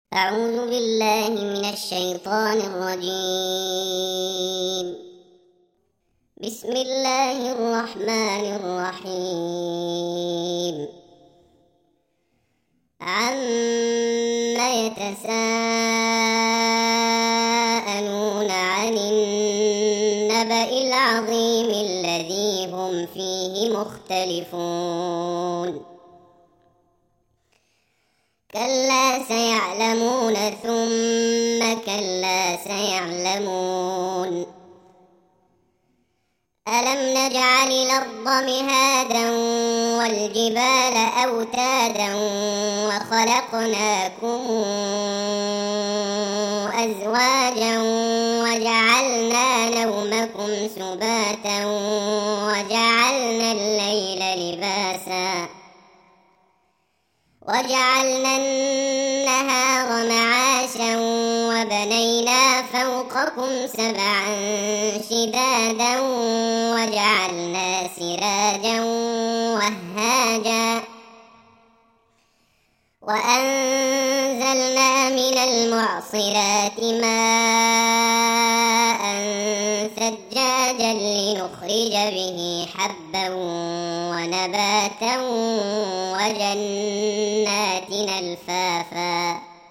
أعوذ بالله من الشيطان الرجيم. بسم الله الرحمن الرحيم. عما يتساءلون عن النبأ العظيم الذي هم فيه مختلفون. كلا سيعلمون ثم كلا سيعلمون. ألم نجعل الأرض مهادا والجبال أوتادا وخلقناكم أزواجا وجعلنا نومكم سباتا وجعلنا الليل لباسا وجعلنا النهار معاشا وبنينا فوقكم سبعا شدادا وجعلنا سراجا وهاجا وأنزلنا من المعصرات ماء ثجاجا لنخرج به حبا ونباتا وجنات ألفافا.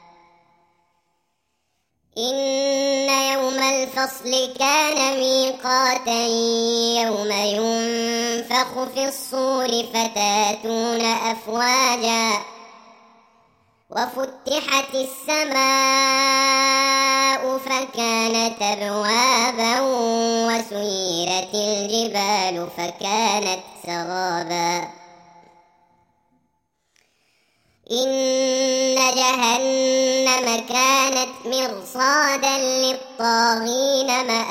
إن يوم الفصل كان ميقاتا يوم ينفخ في الصور فتاتون أفواجا وفتحت السماء فكانت أبوابا وسيرت الجبال فكانت سرابا. إن جهنم كانت مرصادا للطاغين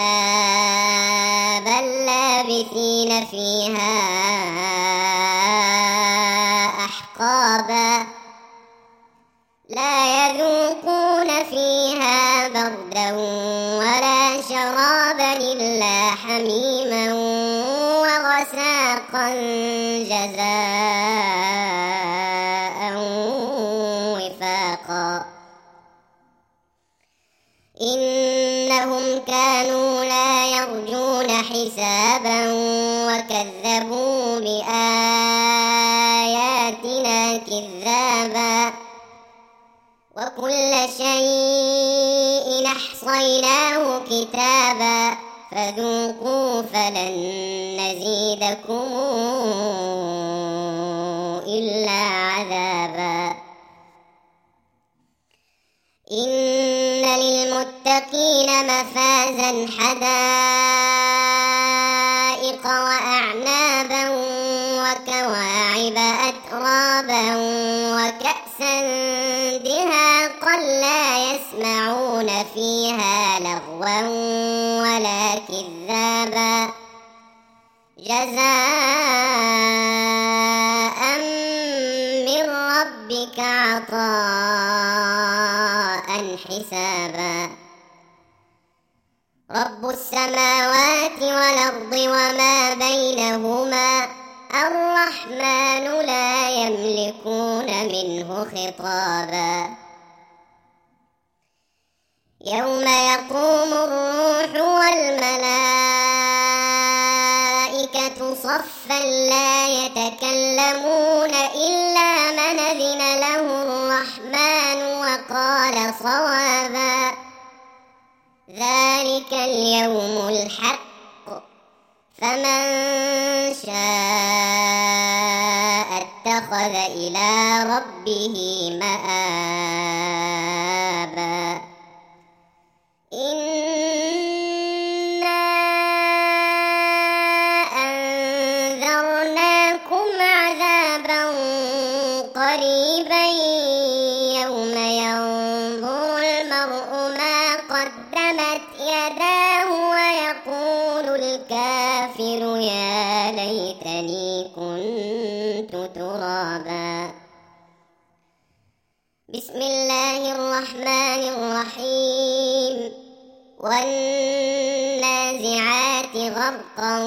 مآبا لابثين فيها أحقابا لا يذوقون فيها بردا ولا شرابا إلا حميما وغساقا جزاء وفاقا. إنهم كانوا لا يرجون حسابا وكذبوا بآياتنا كذابا وكل شيء أحصيناه كتابا فذوقوا فلن نزيدكم إلا عذابا. إن للمتقين مفازا حدائق وأعنابا وكواعب أترابا وكأسا دهاقا لا يسمعون فيها لغوا ولا كذابا جزاء من ربك عطاء حسابا. رب السماوات والأرض وما بينهما الرحمن لا يملكون منه خطابا. يوم يقوم الروح والملائكة صفا لا يتكلمون إلا من أذن له الرحمن وقال صوابا. ذلك اليوم الحق فمن شاء اتخذ إلى ربه مآبا. إنا أنذرناكم عذابا قريبا يوم ينظر المرء ما قدمت يداه ويقول الكافر يا ليتني كنت ترابا. بسم الله الرحمن الرحيم. والنازعات غرقا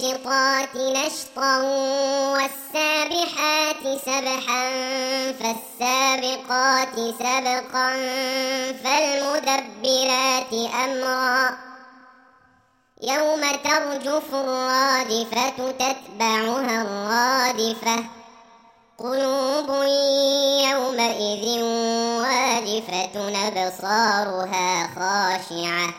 والناشطات نشطا والسابحات سبحا فالسابقات سبقا فالمدبرات أمرا يوم ترجف الرادفة تتبعها الرادفة قلوب يومئذ واجفة أبصارها خاشعة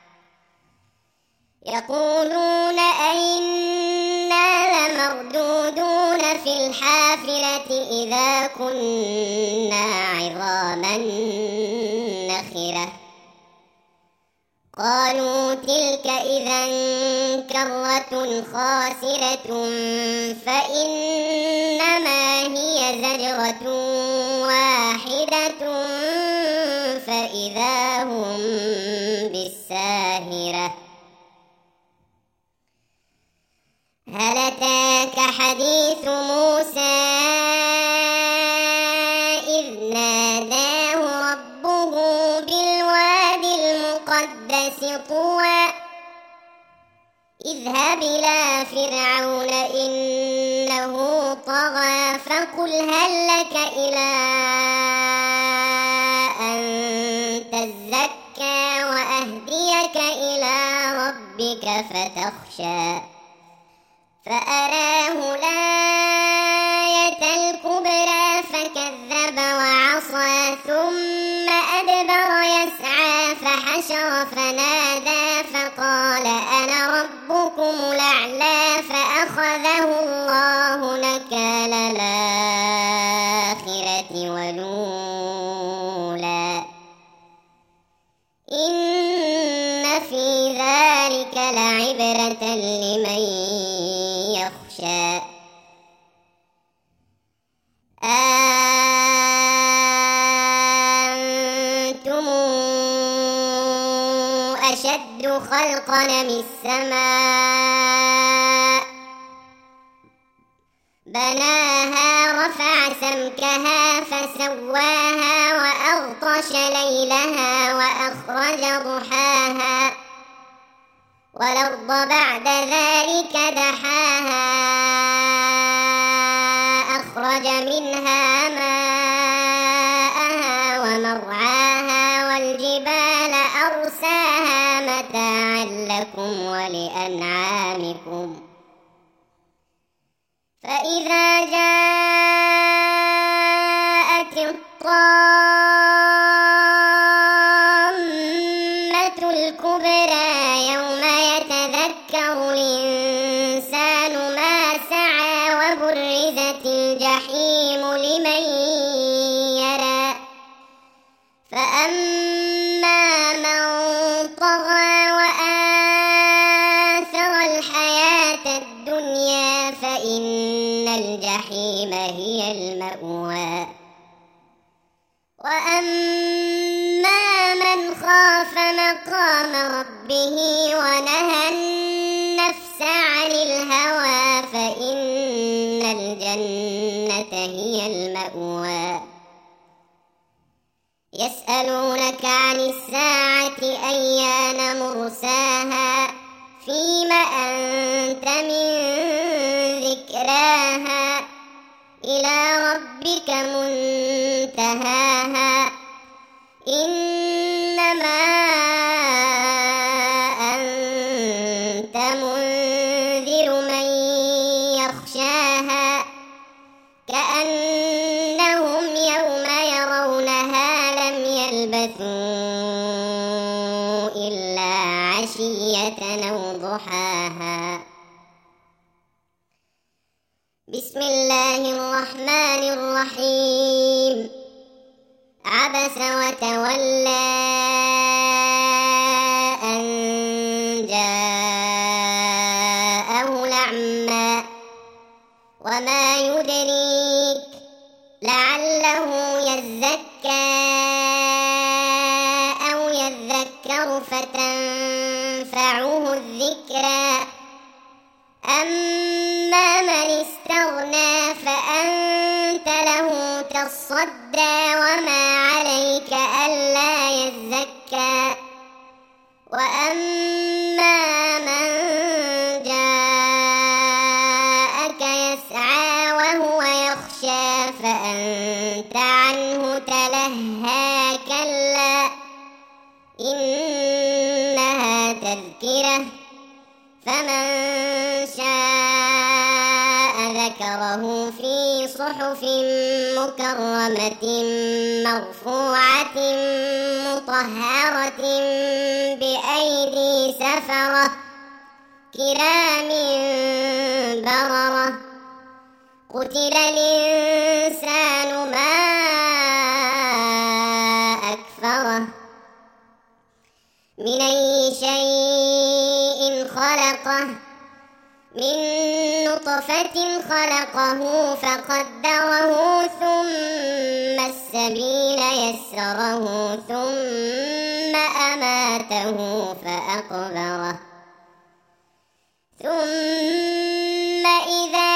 يقولون أئنا لمردودون في الحافرة إذا كنا عظاما نخرة قالوا تلك إذا كرة خاسرة فإنما هي زجرة واحدة فإذا هم بالساهرة هل أتاك حديث موسى إذ ناداه ربه بالواد المقدس طوى اذهب إلى فرعون إنه طغى فقل هل لك إلى أن تزكى وأهديك إلى ربك فتخشى فأراه الآية الكبرى فكذب وعصى ثم أدبر يسعى فحشر فنادى فقال أنا ربكم الأعلى فأخذه الله نكال الآخرة والأولى إن في ذلك لعبرة لمن يخشى أنتم أشد خلقا من السماء بناها رفع سمكها فسواها وأغطش ليلها وأخرج ضحاها والأرض بعد ذلك دحاها أخرج منها ماءها ومرعاها والجبال أرساها متاعا لكم ولأنعامكم فإذا جاءت الطامة الكبرى يوم يتذكر الإنسان ما سعى وبرزت الجحيم لمن يرى فأما من طغى وآثر الحياة الدنيا فإن الجحيم هي المأوى وأما من خاف مقام ربه ونهى النفس عن الهوى فإن الجنة هي المأوى يسألونك عن الساعة أيان مرساها فيم أنت من ذكراها إلى ربك منتهاها إنما أنت منذر من يخشاها كأنهم يوم يرونها لم يلبثوا إلا عشية أو ضحاها بسم الله الرحمن الرحيم عبس وتولى أن جاءه الأعمى وما يدريك لعله يزكى أو يذكر فتنفعه الذكرى أما من استغنى فأنت له تصدى وما عليك ألا يزكى وأما من جاءك يسعى وهو يخشى فأنت عنه عنه تلهى كلا إنها تذكرة فمن شاء ذكره في صحف مكرمة مرفوعة مطهرة بأيدي سفرة كرام بررة قتل الإنسان ما أكفره من أي شيء خلقه من نطفة خلقه فقدره ثم السبيل يسره ثم أماته فأقبره ثم إذا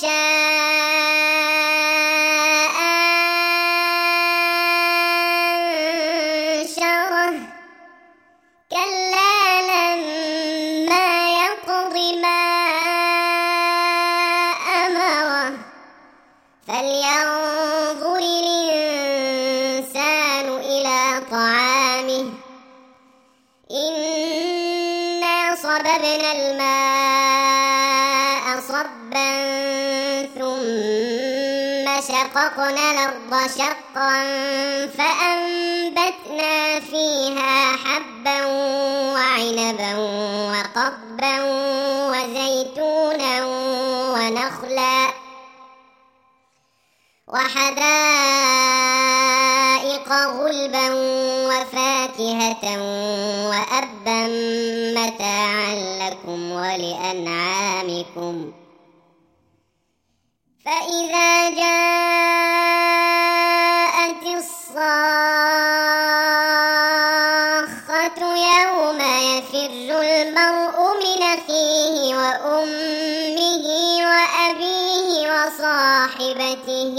شاء أنشره كلا لما يقض ما أمره فلينظر الإنسان إلى طعامه إنا صببنا الماء صبا ثم شققنا الأرض شقا فأنبتنا فيها حبا وعنبا وقضبا وزيتونا ونخلا وحدائق غلبا وفاكهة وأبا متاعا لكم ولأنعامكم فإذا جاءت الصاخة يوم يفر المرء من أخيه وأمه وأبيه وصاحبته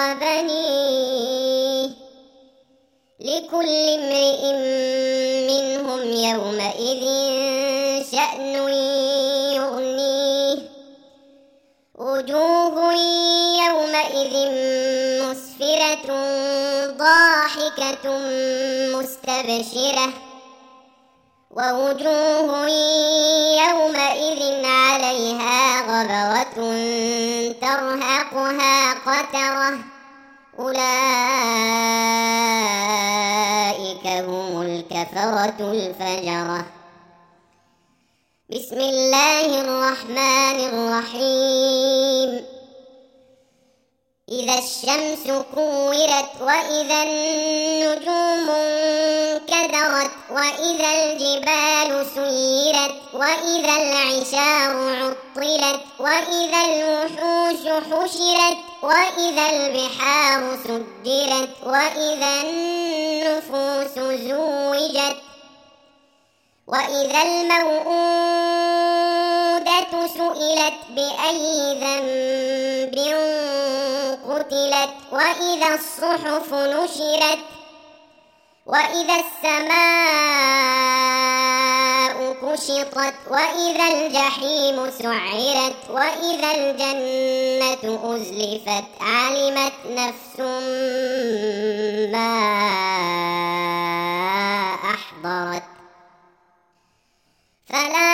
وبنيه لكل امرئ منهم يومئذ شأن يغنيه وجوه يومئذ مسفرة ضاحكة مستبشرة ووجوه يومئذ عليها غبرة ترهقها قترة أولئك هم الكفرة الفجرة بسم الله الرحمن الرحيم إذا الشمس كورت وإذا النجوم انكدرت وإذا الجبال سيرت وإذا العشار عطلت وإذا الوحوش حشرت وإذا البحار سجرت وإذا النفوس زوجت وإذا الموءودة سئلت بأي ذنب قتلت وإذا الصحف نشرت وإذا السماء كشطت وإذا الجحيم سعرت وإذا الجنة أزلفت علمت نفس ما أحضرت فلا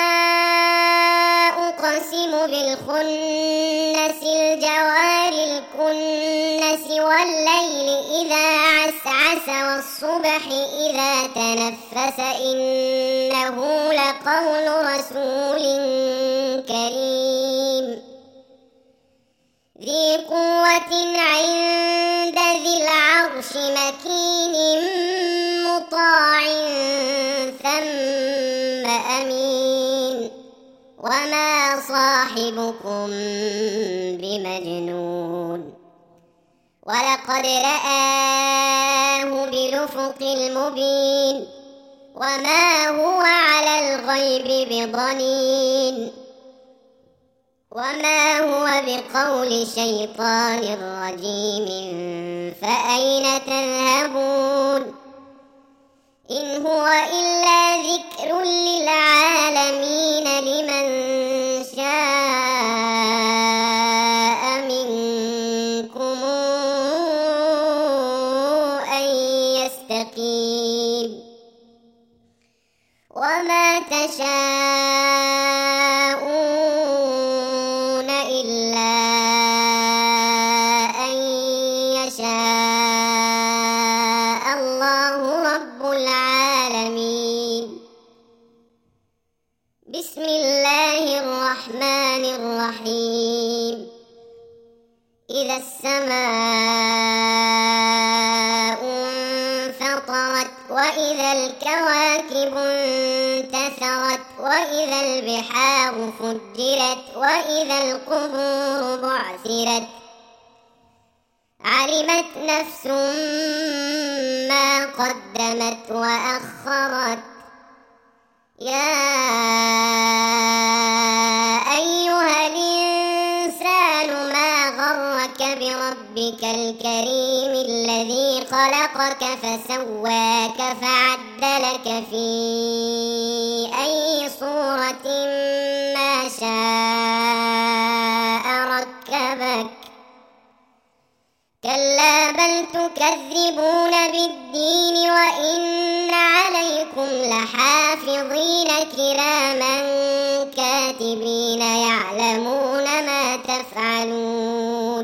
أقسم بالخنس الجوار الكنس والليل إذا عسعس والصبح إذا تنفس إنه لقول رسول كريم ذي قوة عند ذي العرش مكين مطاع ثم أمين وما صاحبكم بمجنون ولقد رآه بالأفق المبين وما هو على الغيب بضنين وما هو بقول شيطان رجيم فأين تذهبون إن هو إلا ذكر للعالمين لمن شاء منكم يشاءون إلا أن يشاء الله رب العالمين. بسم الله الرحمن الرحيم. إذا السماء انفطرت وإذا الكواكب انتثرت وإذا البحار فجرت وإذا القبور بعثرت علمت نفس ما قدمت وأخرت. يا أيها الإنسان ما غرك بربك الكريم الذي خلقك فسواك فعدلك في أي صورة ما شاء ركبك. كلا بل تكذبون بالدين وإن عليكم لحافظين كراما كاتبين يعلمون ما تفعلون.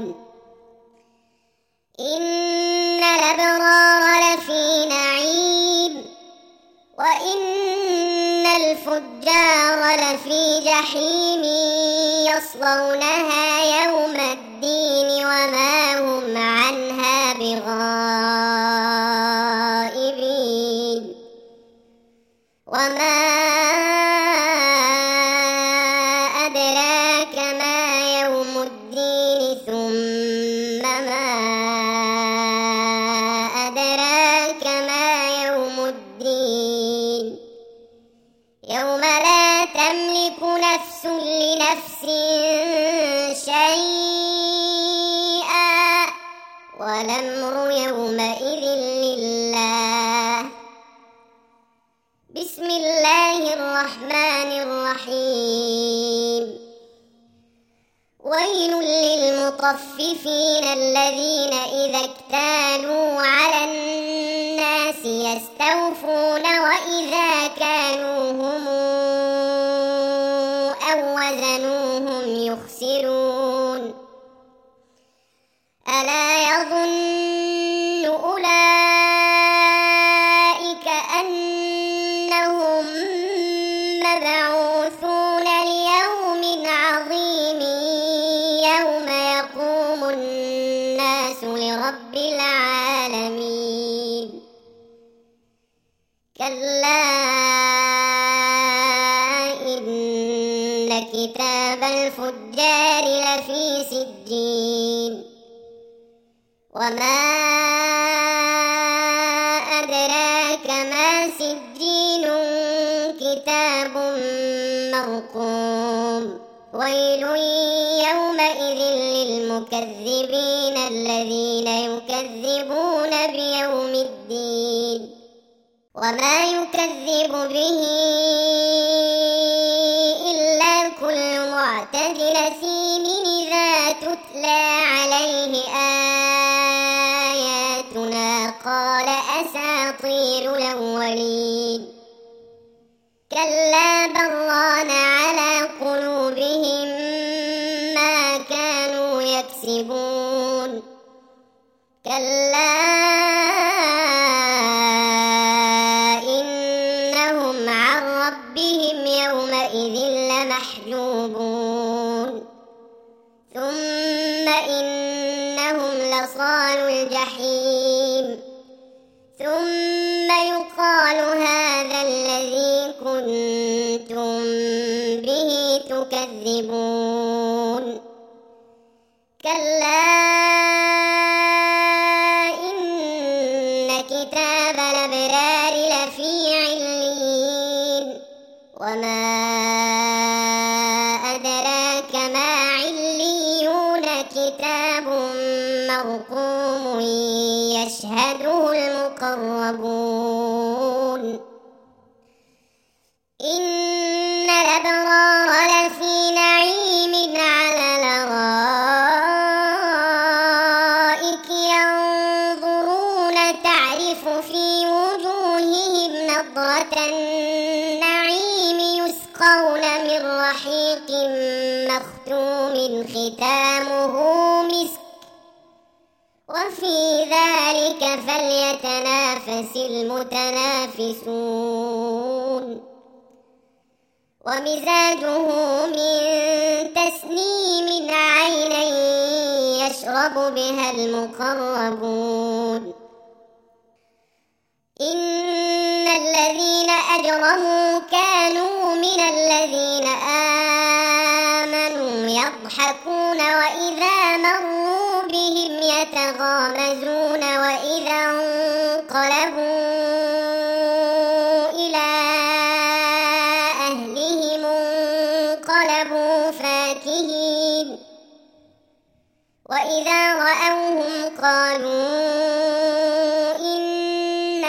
إن الأبرار لفي نعيم وإن الفجار لفي جحيم يصلونها يوم الدين وما هم عنها بغائبين. وما أدراك ما يوم الدين ثم ما أدراك ما يوم الدين. يوم لا تملك نفس لنفس شيئا والأمر يومئذ لله. بسم الله الرحمن الرحيم. ويل للمطففين الذين إذا اكتالوا على الناس يستوفون وإذا كانوهم أو وزنوهم يخسرون. ألا يظن أولئك أنهم مبعوثون ليوم عظيم يوم يقوم الناس لرب العالمين. كلا إن كتاب الفجار لفي سجين. وما أدراك ما سجين كتاب مرقوم. ويل يومئذ للمكذبين الذين يكذبون بيوم الدين. وما يكذب به إلا كل معتد أثيم إذا تتلى عليه آياتنا قال أساطير الأولين. كلا بل ران على قلوبهم ما كانوا يكسبون. كلا إنهم عن ربهم يومئذ لمحجوبون. ثم إنهم لصالوا الجحيم. ثم يقال هذا الذي كنتم به تكذبون. كلا إن كتاب الأبرار لفي عليين. وما أدراك ما عليون. كتاب مرقوم يشهده المقربون. إن الأبرار لفي نعيم على الأرائك ينظرون تعرف في وجوههم نضرة النعيم رحيق مختوم ختامه مسك وفي ذلك فليتنافس المتنافسون ومزاجه من تسنيم عينا يشرب بها المقربون إن الذين أجرموا كانوا من الذين آمنوا يضحكون وإذا مروا بهم يتغامزون وإذا انقلبوا إلى أهلهم انقلبوا فاكهين وإذا رأوهم قالوا إن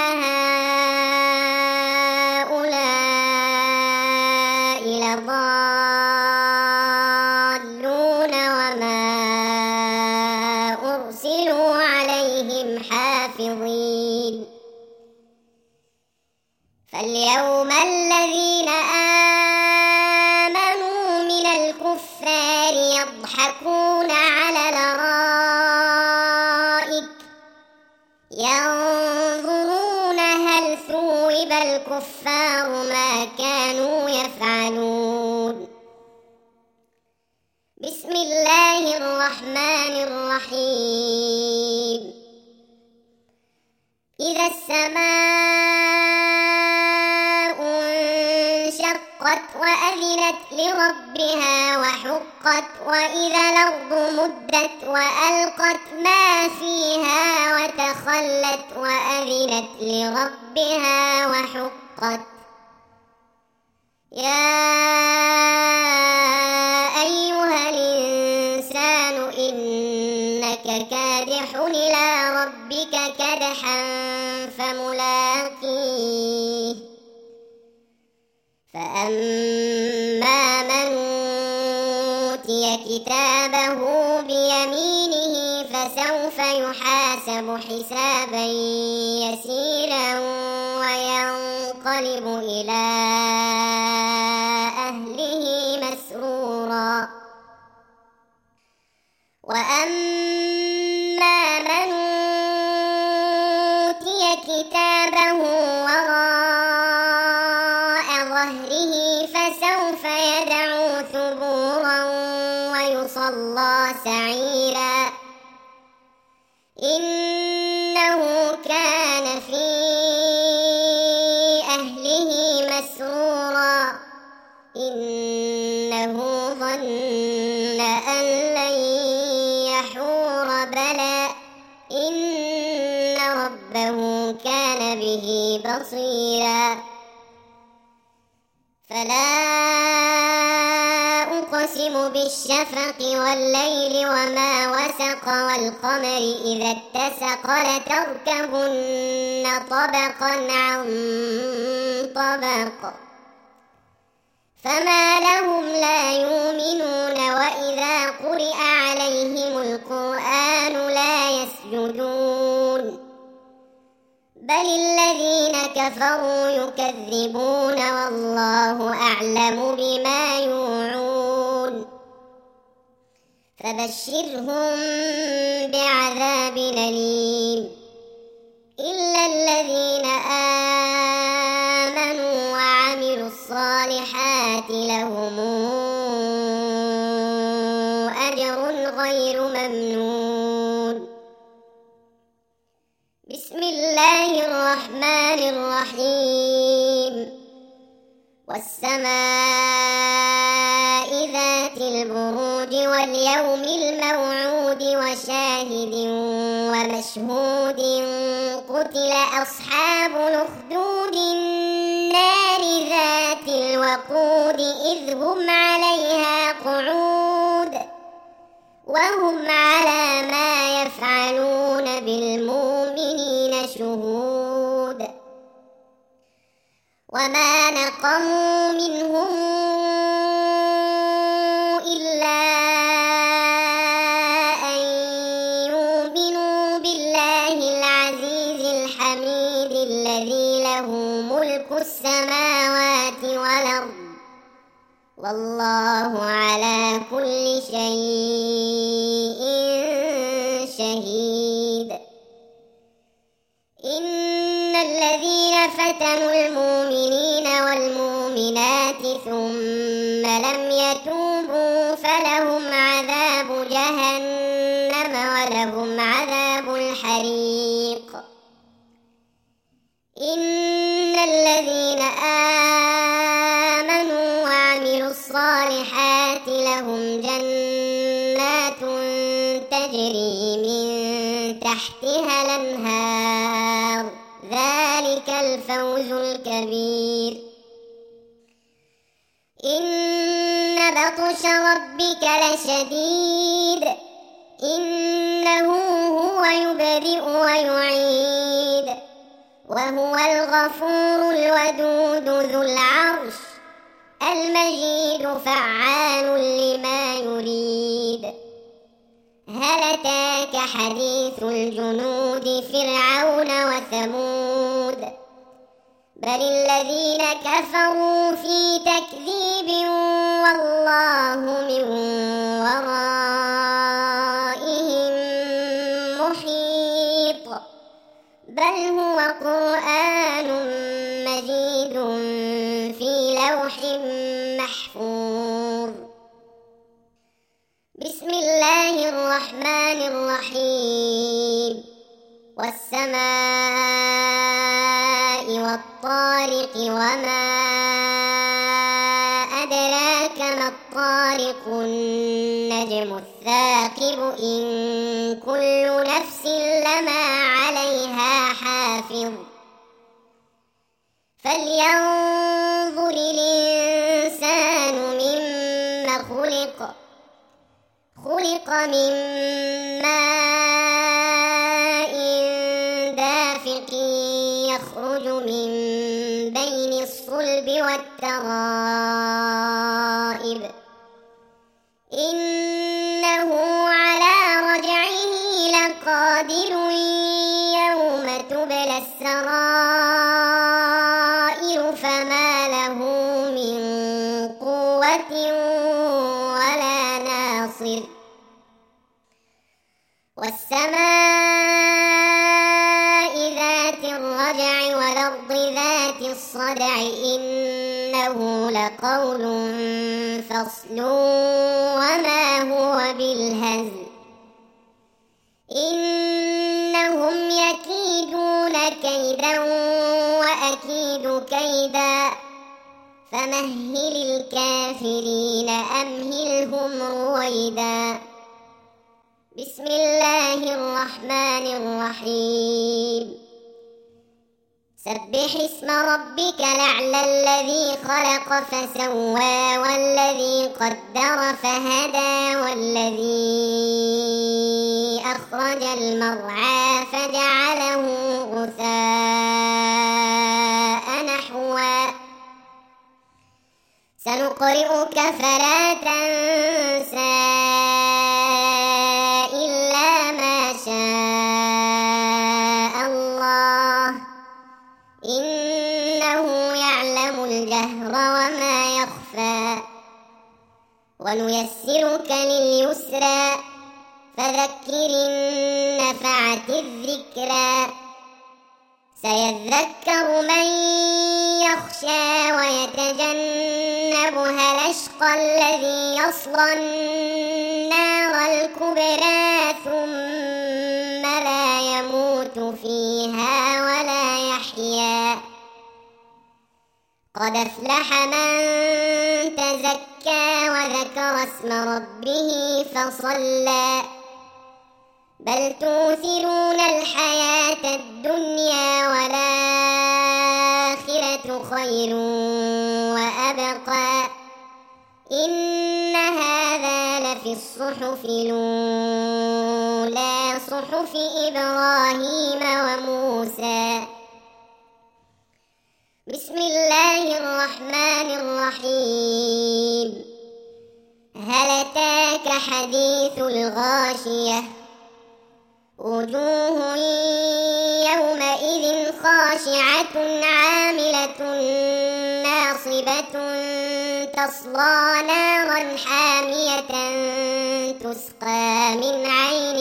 هؤلاء لضالون وما أرسلوا عليهم حافظين فاليوم الذين آمنوا من الكفار يضحكون على الأرائك ينظرون هل ثوب الكفار ما كانوا يفعلون بسم الله الرحمن الرحيم إذا السماء انشقت وأذنت لربها وحقت وإذا الأرض مدت وألقت ما فيها وتخلت وأذنت لربها وحقت يا أيها الإنسان إنك كادح إلى ربك كدحا فملاقيه فأما من أوتي كتابه بيمينه فسوف يحاسب حسابا يسيرا وينقلب إلى أهله مسرورا وأما من أوتي كتابه وراء ظهره فسوف يدعو ثبورا ويصلى سعيرا إنه كان في أهله مسرورا إنه ظن أن لن يحور بلى إن ربه كان به بصيرا فلا أقسم بالشفق والليل وما وسق والقمر إذا اتسق لتركبن طبقا عن طبق فما لهم لا يؤمنون وإذا قرئ عليهم القرآن لا يسجدون بل الذين كفروا يكذبون والله أعلم بما يوعون فبشرهم بعذاب أليم إلا الذين آمنوا وعملوا الصالحات لهم أجر غير ممنون بسم الله الرحمن الرحيم والسماء ذات البروج واليوم الموعود وشاهد ومشهود قتل أصحاب الأخدود النار ذات الوقود إذ هم عليها قعود وهم على ما يفعلون بالمؤمنين شهود وما نقموا منهم إلا أن يؤمنوا بالله العزيز الحميد الذي له ملك السماوات والأرض والله على كل شيء شهيد. إن الذين فتنوا المؤمنين والمؤمنات ثم لم يتوبوا فلهم عذاب جهنم ولهم عذاب الحريق. إن الذين آمنوا وعملوا الصالحات لهم جنات تجري من تحتها الأنهار ذلك الفوز الكبير. إن بطش ربك لشديد إنه هو يبدئ ويعيد وهو الغفور الودود ذو العرش المجيد فعال لما يريد. هل أتاك حديث الجنود فرعون وثمود بل الذين كفروا في تكذيب والله من ورائهم محيط. بل هو قرآن مجيد في لوح محفوظ. بسم الله الرحمن الرحيم. والسماء والطارق وما أدراك ما الطارق النجم الثاقب إن كل نفس لما عليها حافظ. فلينظر الإنسان مما خلق. خلق من ماء دافق يخرج من بين الصلب والترائب. إنه على رجعه لقادر يوم تبلى السرائر فما له من قوة ولا ناصر. والسماء ذات الرجع والأرض ذات الصدع إنه لقول فصل وما هو بالهزل. إنهم يكيدون كيدا وأكيد كيدا فمهل الكافرين أمهلهم رويدا. بسم الله الرحمن الرحيم. سبح اسم ربك الأعلى الذي خلق فسوى والذي قدر فهدى والذي أخرج المرعى فجعله غثاء نحوا. سنقرئك فلا تنسى إلا ما شاء الله إنه يعلم الجهر وما يخفى. ونيسرك لليسرى فذكر إن نفعت الذكرى. سيذكر من يخشى ويتجنبها الأشقى الذي يصلى النار الكبرى ثم لا يموت فيها ولا يحيا. قد أفلح من تزكى وذكر اسم ربه فصلى. بل تؤثرون الحياة الدنيا والآخرة خير وأبقى. إن هذا لفي الصحف الأولى صحف إبراهيم وموسى. بسم الله الرحمن الرحيم. هل أتاك حديث الغاشية وجوه يومئذ خاشعة عاملة ناصبة كاذبة تصلى نارا حامية تسقى من عين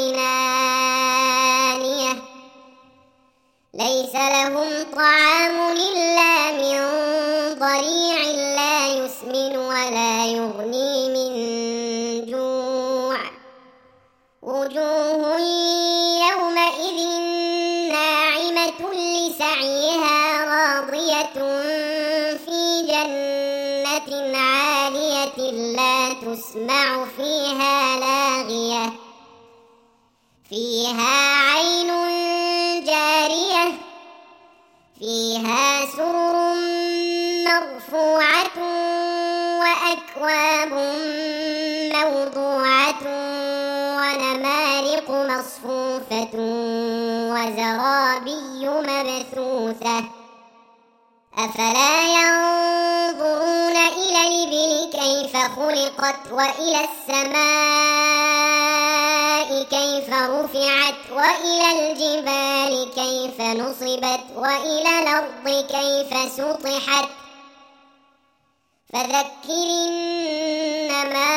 آنية ليس لهم طعام إلا من ضريع لا يسمن ولا يغني من جوع وجوه يومئذ ناعمة لسعيها راضية في جنة عالية لا تسمع فيها لاغية فيها عين جارية فيها سرر مرفوعة وأكواب موضوعة ونمارق مصفوفة وزرابي مبثوثة أفلا ينظرون إلى الإبل كيف خلقت وإلى السماء كيف رفعت وإلى الجبال كيف نصبت وإلى الأرض كيف سطحت فذكر إنما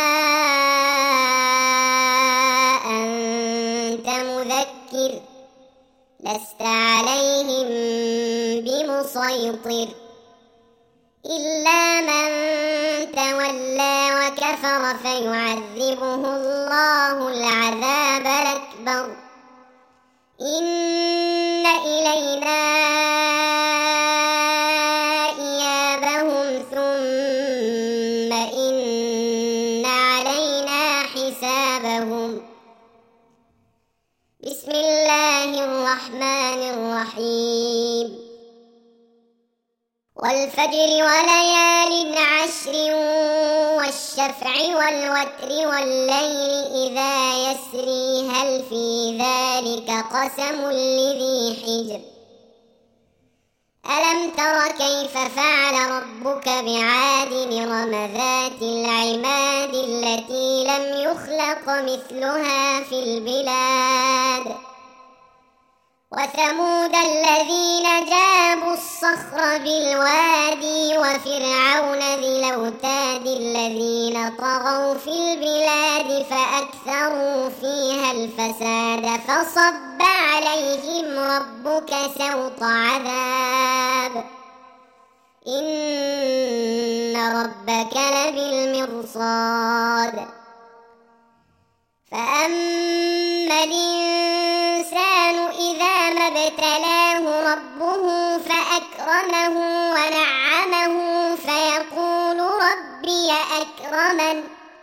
أنت مذكر لست عليهم بمسيطر إلا من تولى وكفر فيعذبه الله العذاب الأكبر إن إلينا إيابهم ثم إن علينا حسابهم بسم الله الرحمن الرحيم والفجر وليال عشر والشفع والوتر والليل إذا يسري هل في ذلك قسم لذي حجر ألم تر كيف فعل ربك بعاد إرم ذات العماد التي لم يخلق مثلها في البلاد وثمود الذين جابوا الصخر بالوادي وفرعون ذي الأوتاد الذين طغوا في البلاد فأكثروا فيها الفساد فصب عليهم ربك سوط عذاب إن ربك لبالمرصاد فأما الإنسان إذا ما ابتلاه ربه فأكرمه ونعمه فيقول ربي أكرمن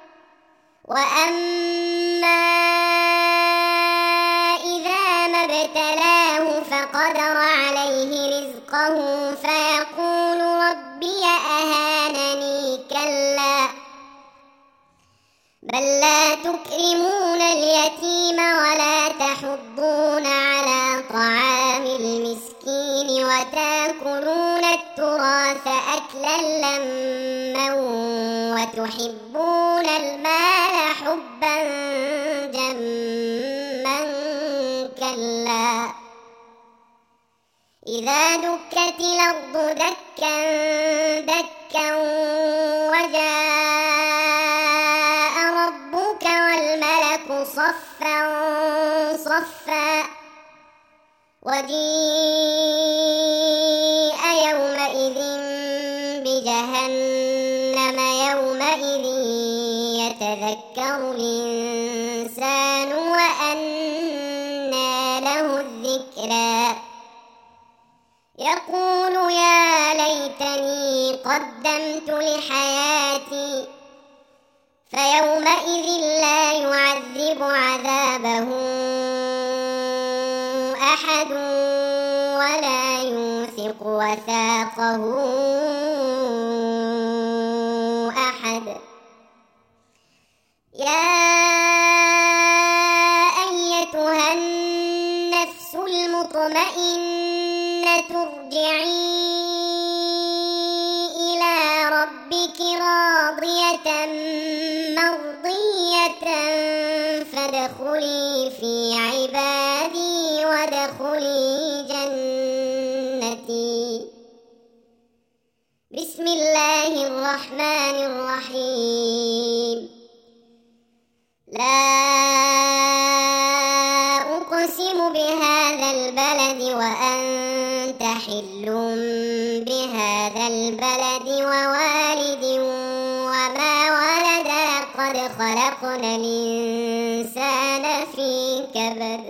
وأما إذا ما ابتلاه فقدر عليه رزقه فيقول ربي أهانني كلا بل لا تكرمون اليتيم ولا تحضون على طعام المسكين وتأكلون التراث أكلا لما وتحبون المال حبا جما كلا إذا دكت الأرض دكا دكا وجاء ربك والملك صفا صفا وجيء يومئذ بجهنم يومئذ يتذكر الإنسان وأنى له الذكرى يقول يا ليتني قدمت لحياتي فيومئذ لا يعذب عذابه أحد ولا يوثق وثاقه أحد يا أيتها النفس المطمئنة ارجعي إلى ربك راضية مرضية فادخلي في عبادي وادخلي جنتي بسم الله الرحمن الرحيم لا أقسم بهذا البلد وأنت حل بهذا البلد ووالد وما ولد قد خلقنا الإنسان في كبد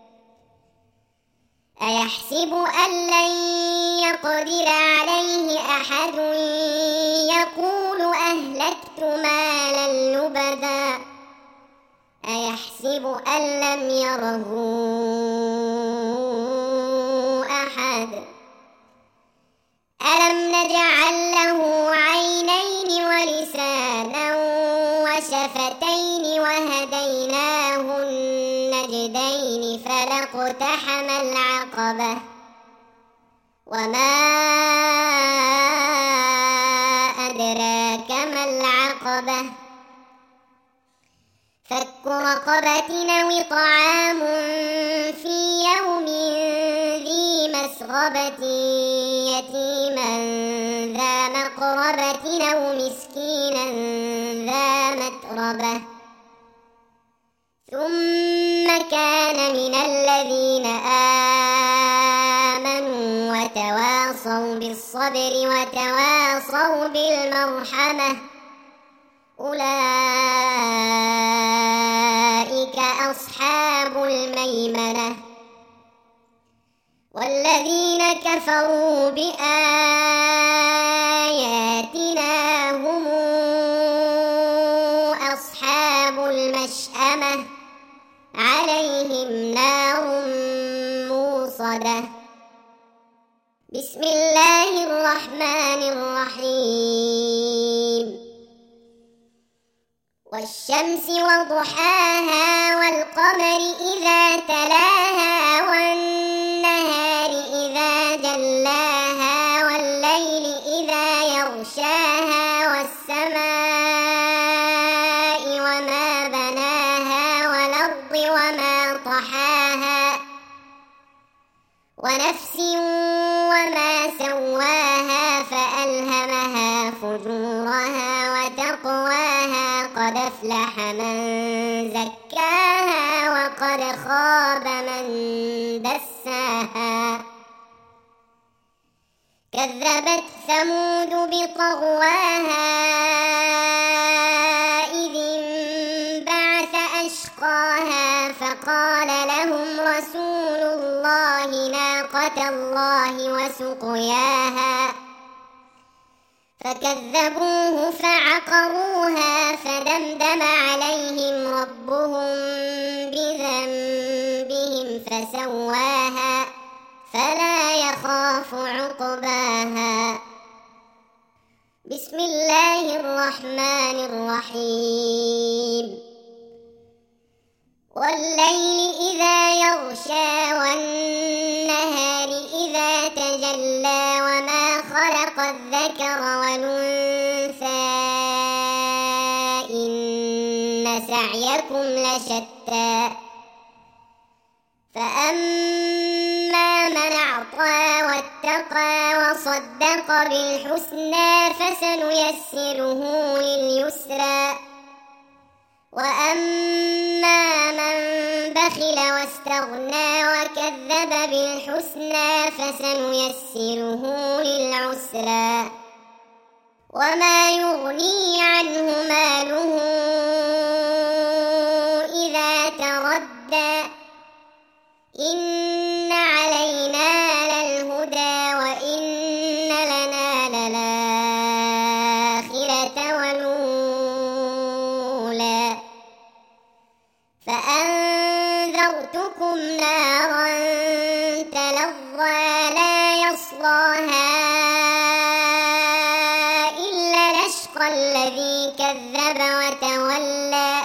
أيحسب أن لن يقدر عليه أحد يقول أهلكت مالا لبدا أيحسب أن لم يره أحد ألم نجعل له عينين ولسانا وشفتين وهديناه النجدين فلاقتحم العقبة وما أدراك ما العقبة فك رقبة أو طعام في يوم ذي مسغبة يتيما ذا مقربة أو مسكينا ذا متربة ثم كان من الذين آمنوا وتواصوا بالصبر وتواصوا بالمرحمة أولئك أصحاب الميمنة والذين كفروا بآياتنا هم أصحاب المشأمة عليهم نار موصدة بسم الله الرحمن الرحيم والشمس وضحاها والقمر إذا تلاها والنهار إذا جلاها والليل إذا يغشاها والسماء وما بناها والأرض وما طحاها ونفس وما سواها فألهمها فجورها وتقواها قد أفلح من زكاها وقد خاب من دساها كذبت ثمود بطغواها إذ انبعث أشقاها فقال لهم رسول الله ناقة الله وسقياها فكذبوه فعقروها فدمدم عليهم ربهم بذنبهم فسواها فلا يخاف عقباها بسم الله الرحمن الرحيم والليل إذا يغشى والنهار إذا تجلى وما خلق الذكر والأنثى إن سعيكم لشتى فأما من أعطى واتقى وصدق بالحسنى فسنيسره لليسرى وأما من بخل واستغنى وكذب بالحسنى فسنيسره للعسرى وما يغني عنه ماله إذا تردى إن علينا للهدى وإن لنا للآخرة والأولى فأنذرتكم نارا تلظى لا يصلاها إلا الأشقى الذي كذب وتولى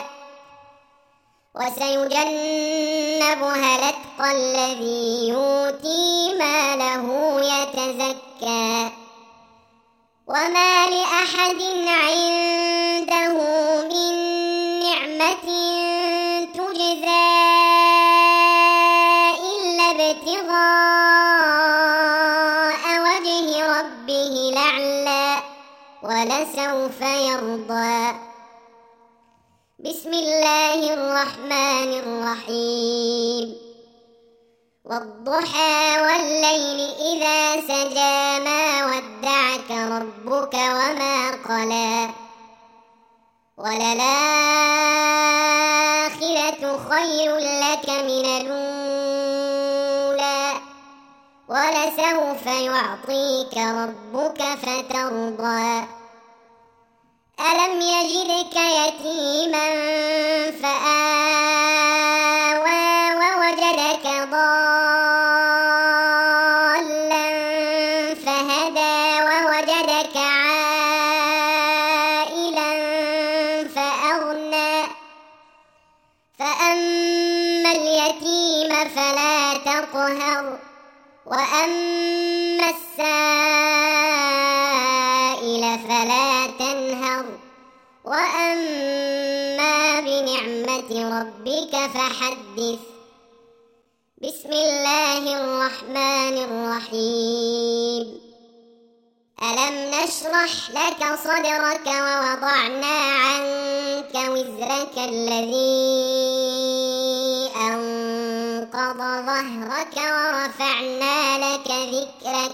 وسيجنبها الأتقى الذي يؤتي ماله يتزكى وما لأحد عنده من نعمة تجزى إلا ابتغاء وجه ربه الأعلى ولسوف يرضى. بسم الله الرحمن الرحيم. والضحى والليل إذا سجى ما ودعك ربك وما قلى وللآخرة خير لك من الأولى ولسوف يعطيك ربك فترضى. ألم يجدك يتيما فآوى ووجدك ضالا فهدى ووجدك عائلا فأغنى. فأما اليتيم فلا تقهر وأما السائل فلا تنهر وأما بنعمة ربك فحدث. بسم الله الرحمن الرحيم. ألم نشرح لك صدرك ووضعنا عنك وزرك الذي أنقض ظهرك ورفعنا لك ذكرك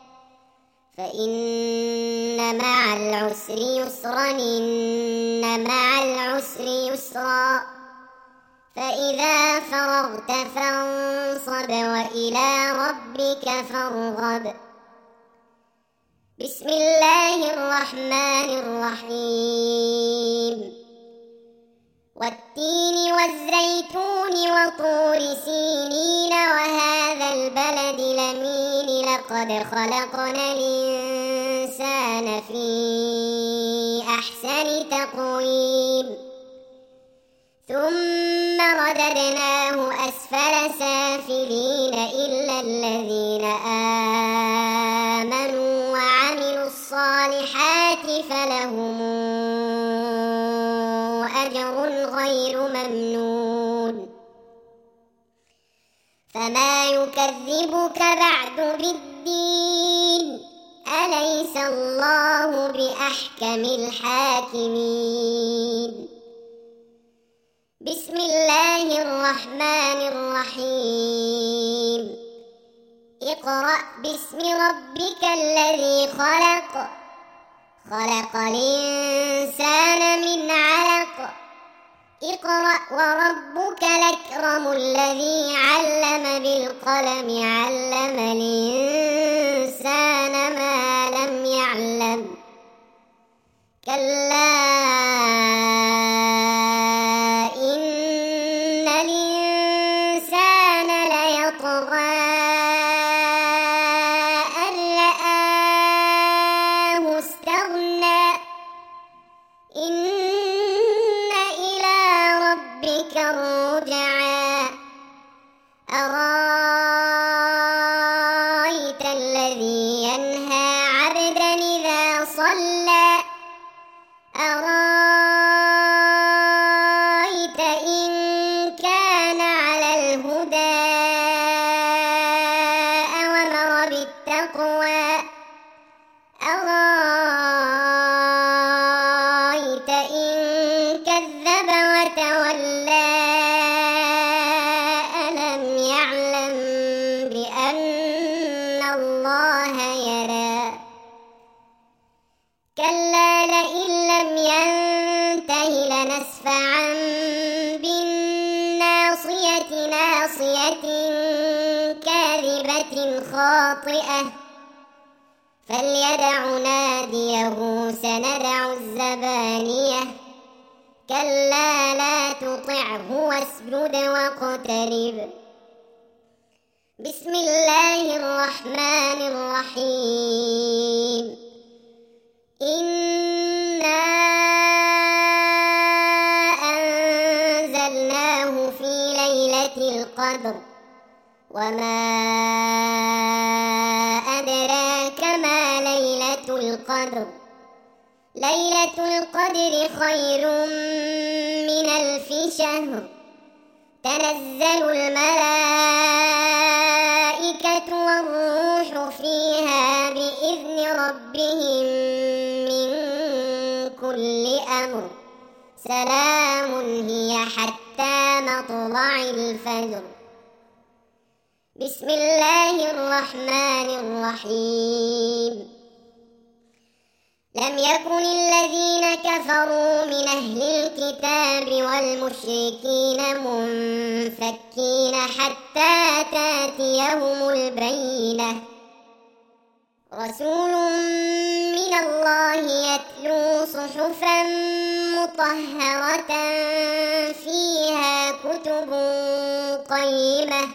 فإن مع العسر يسرا إن مع العسر يسرا فإذا فرغت فانصب وإلى ربك فارغب. بسم الله الرحمن الرحيم. والتين والزيتون وطور سينين وهذا البلد الأمين لقد خلقنا الإنسان في أحسن تقويم ثم رددناه أسفل سافلين إلا الذين آمنوا وعملوا الصالحات فلهم أجر غير ممنون. فما يكذبك بعد بالدين أليس الله بأحكم الحاكمين. بسم الله الرحمن الرحيم. اقرأ باسم ربك الذي خلق خلق الإنسان من علق اقرأ وربك الأكرم الذي علم بالقلم علم الإنسان ما لم يعلم كلا إن الإنسان ليطغى أن رآه استغنى إن إلى ربك الرجعى. أرأيت الذي ينهى عبدا إذا صلى أرأيت إن كان على الهدى أوامر بالتقوى أرأيت إن كذب وتولى ألم يعلم بأن الله يرى كلا لئن لم ينته لنسفعا بالناصية ناصية كاذبة خاطئة فليدع ناديه سندع الزبانية كلا لا تطعه واسجد واقترب. بسم الله الرحمن الرحيم. إنا أنزلناه في ليلة القدر وما أدراك ما ليلة القدر ليلة القدر خير من 1000 شهر تنزل الملائكة والروح فيها بإذن ربهم من سلام هي حتى مطلع الفجر. بسم الله الرحمن الرحيم. لم يكن الذين كفروا من أهل الكتاب والمشركين منفكين حتى تأتيهم البينة. رسول من الله يتلو صحفا مطهرة فيها كتب قيمة.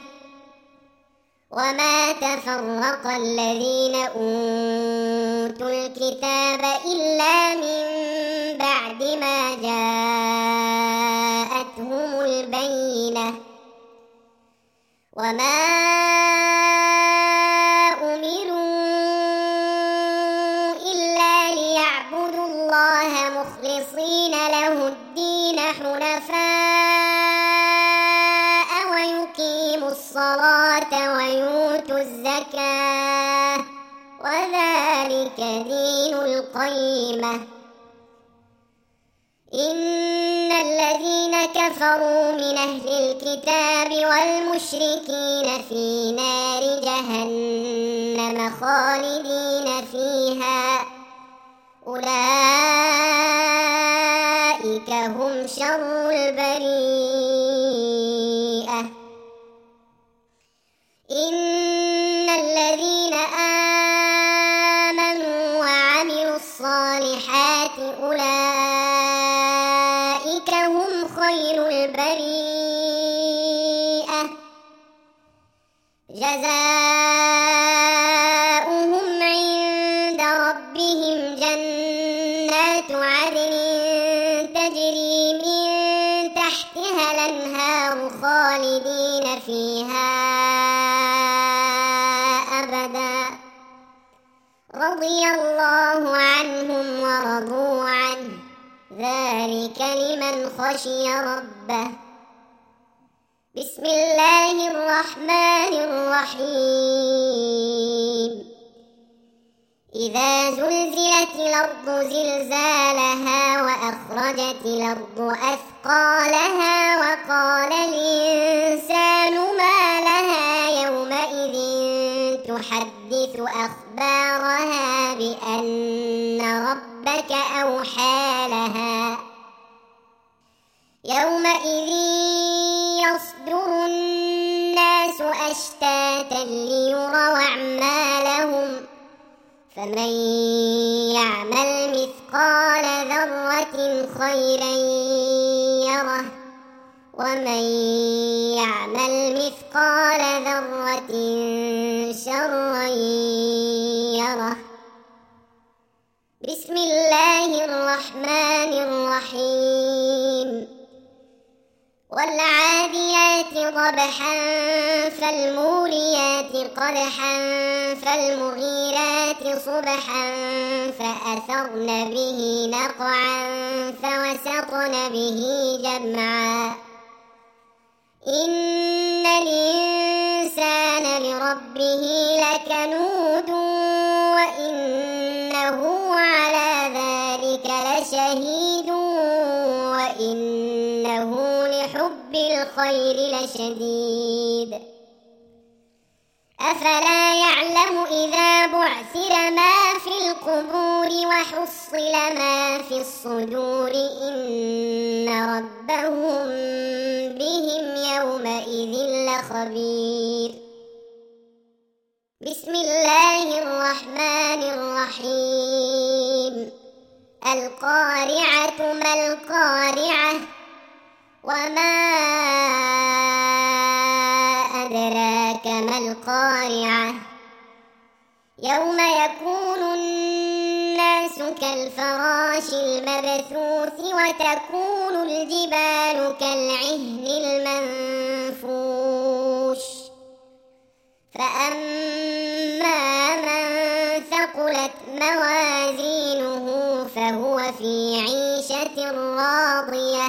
وما تفرق الذين أوتوا الكتاب إلا من بعد ما جاءتهم البينة. وما أمروا إلا ليعبدوا الله مخلصين له الدين حنفاء ويقيموا الصلاة ويؤتوا الزكاة وذلك دين القيمة. إن الذين كفروا من أهل الكتاب والمشركين في نار جهنم خالدين فيها أولئك هم شر البريئة. إن الذين آمنوا وعملوا الصالحات أولئك هم خير البريئة. جزاؤهم عند ربهم جنات عدن تجري من تحتها الأنهار خالدين فيها أبدا. رضي الله عنهم ورضوا عنه ذلك لمن خشي ربه. بسم الله الرحمن الرحيم. إذا زلزلت الأرض زلزالها وأخرجت الأرض أثقالها وقال الإنسان ما لها يومئذ تحدث أخبارها بأن ربك أوحى لها. يومئذ يصدر الناس أشتاتا ليروا أعمالهم فمن يعمل مثقال ذرة خيرا يره ومن يعمل مثقال ذرة شرا يره. بسم الله الرحمن الرحيم. والعاديات ضبحا فالموريات قدحا فالمغيرات صبحا فأثرن به نقعا فوسطن به جمعا. إن الإنسان لربه لكنود وإنه على ذلك لشهيد وإنه لحب الخير لشديد. أفلا يعلم إذا بعثر ما في القبور وحصل ما في الصدور إن ربهم بهم يومئذ لخبير. بسم الله الرحمن الرحيم. القارعة ما القارعة وما أدراك ما القارعة. يوم يكون الناس كالفراش المبثوث وتكون الجبال كالعهن المنفوش. فأما من ثقلت موازينه فهو في عيشة راضية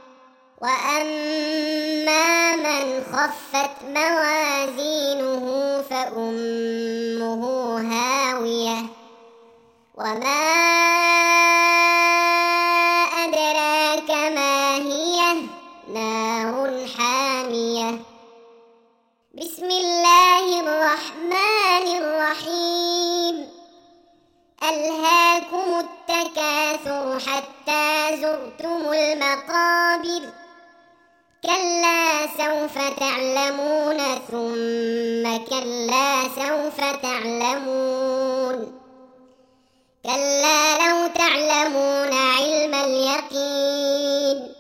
وأما من خفت موازينه فأمه هاوية وما أدراك ما تكفروا حتى زرتم المقابر كلا سوف تعلمون ثم كلا سوف تعلمون كلا لو تعلمون علم اليقين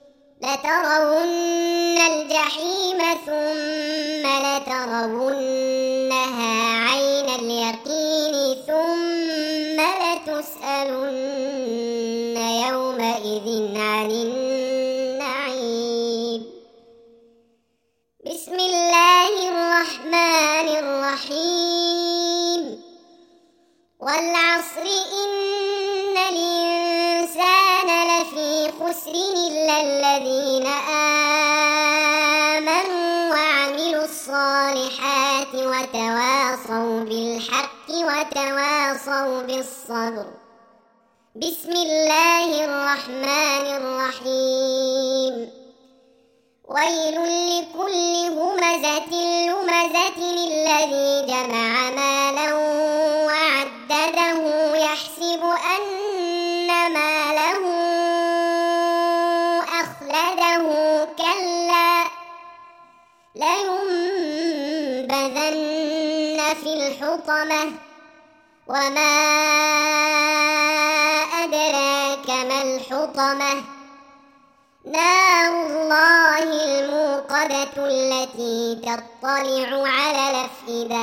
لترون الجحيم ثم لترونها عين اليقين ثم لتسألن يومئذ عن النعيم. بسم الله الرحمن الرحيم. والعصر إن الإنسان لفي خسر إلا الذين آمنوا وعملوا الصالحات وتواصوا بالحق وتواصوا بالصبر. بسم الله الرحمن الرحيم. ويل لكل همزة لمزة الذي جمع مالا وعدده يحسب أن ماله أخلده كلا لينبذن في الحطمة وما أدراك ما الحطمة نار الله الموقدة التي تطلع على الأفئدة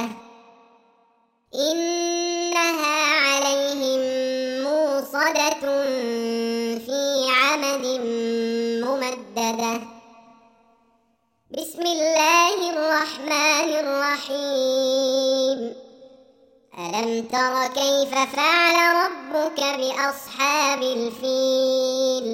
إنها عليهم موصدة في عمد ممددة. بسم الله الرحمن الرحيم. ألم تر كيف فعل ربك بأصحاب الفيل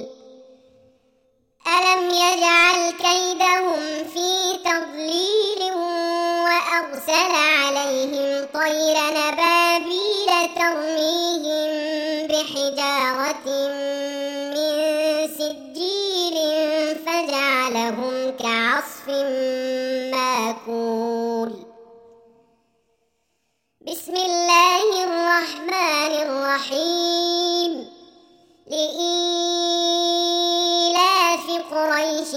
ألم يجعل كيدهم في تضليل وأرسل عليهم طيرا أبابيل ترميهم بحجارة من سجيل فجعلهم كعصف مأكول. بسم الله الرحمن الرحيم. لإيلاف قريش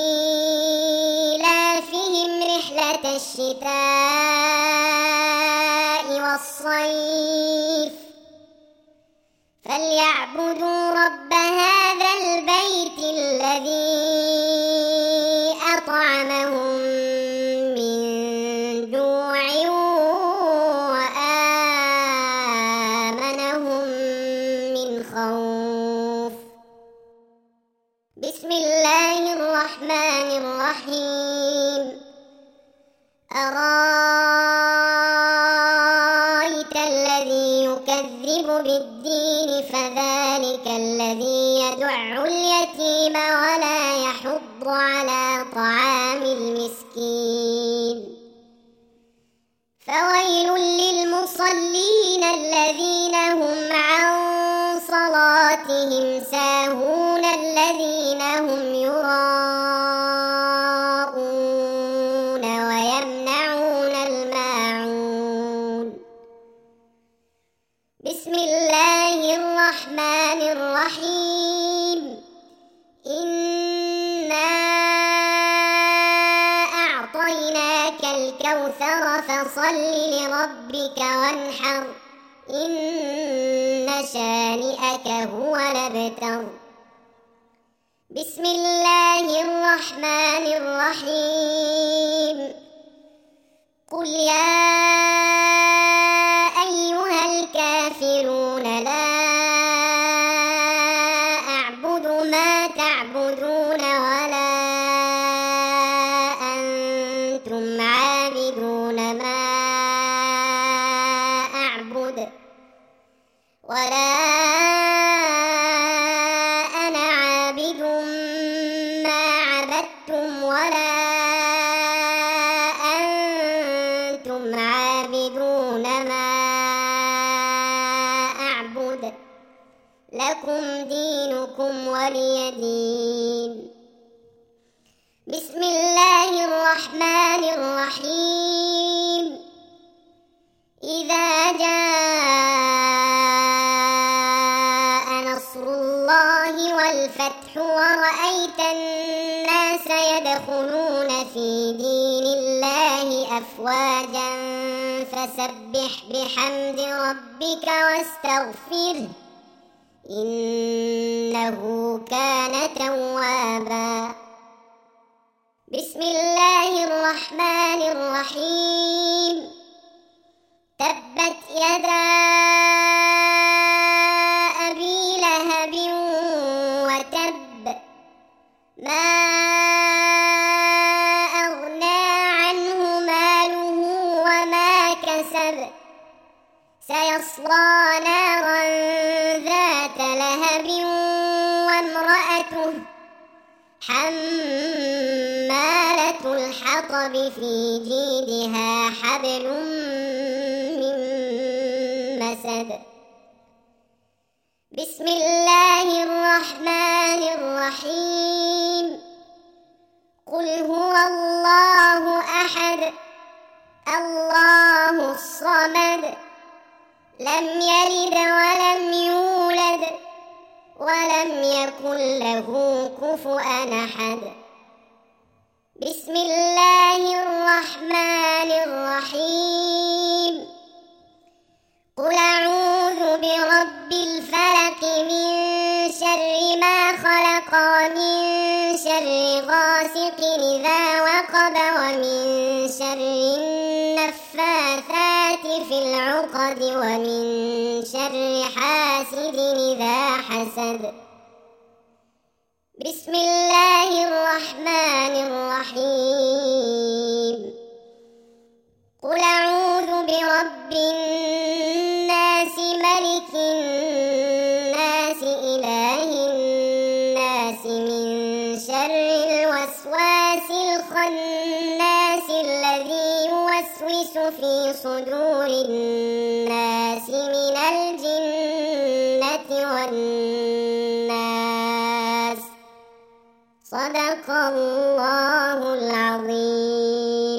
إيلافهم رحلة الشتاء والصيف فليعبدوا رب هذا البيت الذي أطعمهم من جوع وآمنهم من خوف. بسم الله الرحمن الرحيم. أرأيت الذي يكذب بالدين فذلك الذي يدع اليتيم ولا يحض على طعام المسكين. فويل للمصلين الذين هم عن صلاتهم ساهون الذين هم يراءون ويمنعون الماعون. بسم الله الرحمن الرحيم. إنا أعطيناك الكوثر فصل لربك وانحر إن شانئك هو الأبتر. بسم الله الرحمن الرحيم. قل يا أيها الكافرون لا أعبد ما تعبدون ولا أنتم عابدون ما أعبد ولا أنا عابد ما عبدتم ولا أنتم عابدون ما أعبد لكم دينكم ولي دين. بسم الله الرحمن الرحيم. إذا جاء نصر الله الفتح ورأيت الناس يدخلون في دين الله أفواجا فسبح بحمد ربك واستغفره إنه كان توابا. بسم الله الرحمن الرحيم. تبت يدا أبي لهب وتب ما أغنى عنه ماله وما كسب سيصلى نارا ذات لهب وامرأته حمالة الحطب في جيدها حبل من مسد. بسم الله الرحمن الرحيم. قل هو الله أحد الله الصمد لم يلد ولم يولد ولم يكن له كفؤا أحد. بسم الله الرحمن الرحيم. قل أعوذ برب الفلق من شر ما خلق ومن شر غاسق إذا وقب ومن شر النفاثات في العقد ومن شر حاسد إذا حسد. بسم الله الرحمن الرحيم. قل أعوذ برب الناس ملك الناس إله الناس من شر الوسواس الخناس الذي يوسوس في صدور الناس من الجنة والناس. صدق الله العظيم.